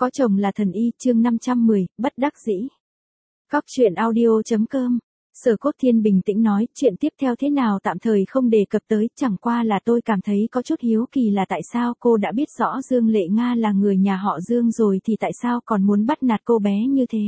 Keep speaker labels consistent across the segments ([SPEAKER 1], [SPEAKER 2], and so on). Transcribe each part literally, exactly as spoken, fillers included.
[SPEAKER 1] Có chồng là thần y, chương năm trăm mười, bất đắc dĩ. Cóc truyện audio.com. Sở Cốt Thiên bình tĩnh nói, chuyện tiếp theo thế nào tạm thời không đề cập tới, chẳng qua là tôi cảm thấy có chút hiếu kỳ là tại sao cô đã biết rõ Dương Lệ Nga là người nhà họ Dương rồi thì tại sao còn muốn bắt nạt cô bé như thế?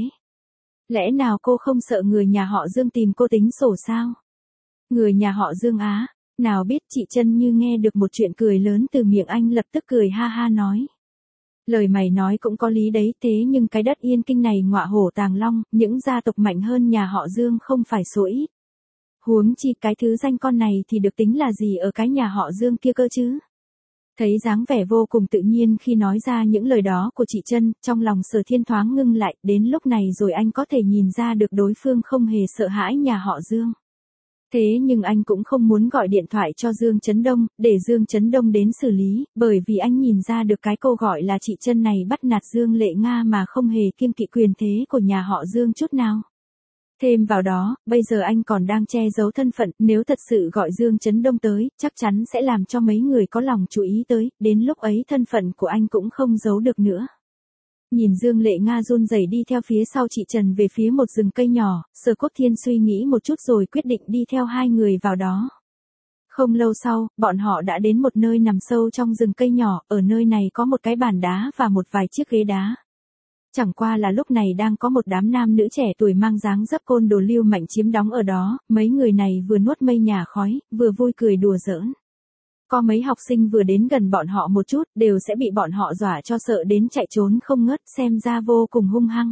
[SPEAKER 1] Lẽ nào cô không sợ người nhà họ Dương tìm cô tính sổ sao? Người nhà họ Dương á, nào biết chị Trân như nghe được một chuyện cười lớn từ miệng anh lập tức cười ha ha nói. Lời mày nói cũng có lý đấy, thế nhưng cái đất Yên Kinh này ngọa hổ tàng long, những gia tộc mạnh hơn nhà họ Dương không phải số ít. Huống chi cái thứ danh con này thì được tính là gì ở cái nhà họ Dương kia cơ chứ? Thấy dáng vẻ vô cùng tự nhiên khi nói ra những lời đó của chị Trân, trong lòng Sở Thiên thoáng ngưng lại, đến lúc này rồi anh có thể nhìn ra được đối phương không hề sợ hãi nhà họ Dương. Thế nhưng anh cũng không muốn gọi điện thoại cho Dương Chấn Đông, để Dương Chấn Đông đến xử lý, bởi vì anh nhìn ra được cái cô gọi là chị Trân này bắt nạt Dương Lệ Nga mà không hề kiêng kỵ quyền thế của nhà họ Dương chút nào. Thêm vào đó, bây giờ anh còn đang che giấu thân phận, nếu thật sự gọi Dương Chấn Đông tới, chắc chắn sẽ làm cho mấy người có lòng chú ý tới, đến lúc ấy thân phận của anh cũng không giấu được nữa. Nhìn Dương Lệ Nga run rẩy đi theo phía sau chị Trần về phía một rừng cây nhỏ, Sở Cốt Thiên suy nghĩ một chút rồi quyết định đi theo hai người vào đó. Không lâu sau, bọn họ đã đến một nơi nằm sâu trong rừng cây nhỏ, ở nơi này có một cái bàn đá và một vài chiếc ghế đá. Chẳng qua là lúc này đang có một đám nam nữ trẻ tuổi mang dáng dấp côn đồ lưu manh chiếm đóng ở đó, mấy người này vừa nuốt mây nhà khói, vừa vui cười đùa giỡn. Có mấy học sinh vừa đến gần bọn họ một chút, đều sẽ bị bọn họ dọa cho sợ đến chạy trốn không ngớt, xem ra vô cùng hung hăng.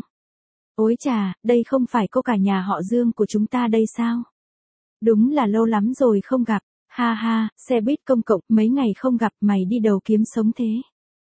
[SPEAKER 1] Ôi chà, đây không phải cô cả nhà họ Dương của chúng ta đây sao? Đúng là lâu lắm rồi không gặp, ha ha, xe buýt công cộng, mấy ngày không gặp mày đi đầu kiếm sống thế.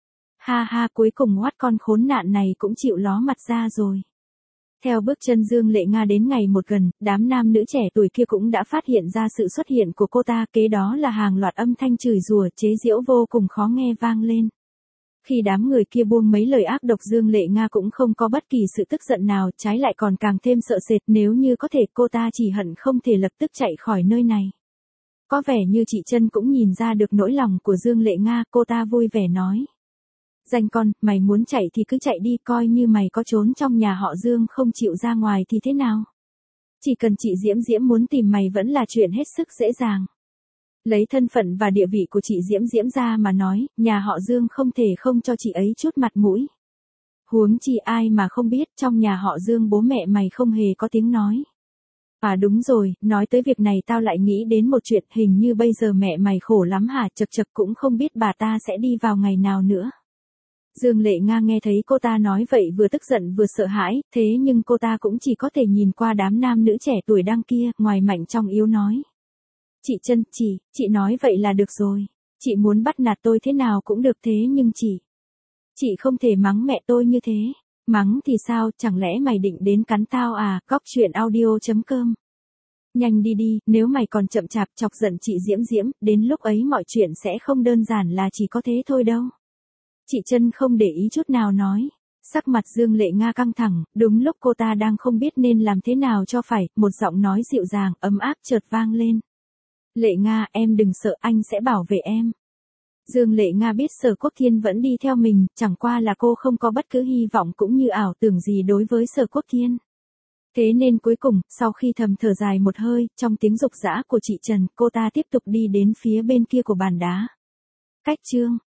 [SPEAKER 1] Ha ha, cuối cùng hoắt con khốn nạn này cũng chịu ló mặt ra rồi. Theo bước chân Dương Lệ Nga đến ngày một gần, đám nam nữ trẻ tuổi kia cũng đã phát hiện ra sự xuất hiện của cô ta, kế đó là hàng loạt âm thanh chửi rủa chế giễu vô cùng khó nghe vang lên. Khi đám người kia buông mấy lời ác độc, Dương Lệ Nga cũng không có bất kỳ sự tức giận nào, trái lại còn càng thêm sợ sệt, nếu như có thể cô ta chỉ hận không thể lập tức chạy khỏi nơi này. Có vẻ như chị Trân cũng nhìn ra được nỗi lòng của Dương Lệ Nga, cô ta vui vẻ nói. Danh con, mày muốn chạy thì cứ chạy đi, coi như mày có trốn trong nhà họ Dương không chịu ra ngoài thì thế nào? Chỉ cần chị Diễm Diễm muốn tìm mày vẫn là chuyện hết sức dễ dàng. Lấy thân phận và địa vị của chị Diễm Diễm ra mà nói, nhà họ Dương không thể không cho chị ấy chút mặt mũi. Huống chi ai mà không biết trong nhà họ Dương bố mẹ mày không hề có tiếng nói. À đúng rồi, nói tới việc này tao lại nghĩ đến một chuyện, hình như bây giờ mẹ mày khổ lắm hả, chật chật cũng không biết bà ta sẽ đi vào ngày nào nữa. Dương Lệ Nga nghe thấy cô ta nói vậy vừa tức giận vừa sợ hãi, thế nhưng cô ta cũng chỉ có thể nhìn qua đám nam nữ trẻ tuổi đang kia, ngoài mạnh trong yếu nói. Chị Trân, chị, chị nói vậy là được rồi. Chị muốn bắt nạt tôi thế nào cũng được, thế nhưng chị, chị không thể mắng mẹ tôi như thế. Mắng thì sao, chẳng lẽ mày định đến cắn tao à? Cóc truyện audio.com. Nhanh đi đi, nếu mày còn chậm chạp chọc giận chị Diễm Diễm, đến lúc ấy mọi chuyện sẽ không đơn giản là chỉ có thế thôi đâu. Chị Trân không để ý chút nào nói. Sắc mặt Dương Lệ Nga căng thẳng, đúng lúc cô ta đang không biết nên làm thế nào cho phải, một giọng nói dịu dàng, ấm áp chợt vang lên. Lệ Nga, em đừng sợ, anh sẽ bảo vệ em. Dương Lệ Nga biết Sở Quốc Thiên vẫn đi theo mình, chẳng qua là cô không có bất cứ hy vọng cũng như ảo tưởng gì đối với Sở Quốc Thiên. Thế nên cuối cùng, sau khi thầm thở dài một hơi, trong tiếng rục rã của chị Trần, cô ta tiếp tục đi đến phía bên kia của bàn đá. Cách chương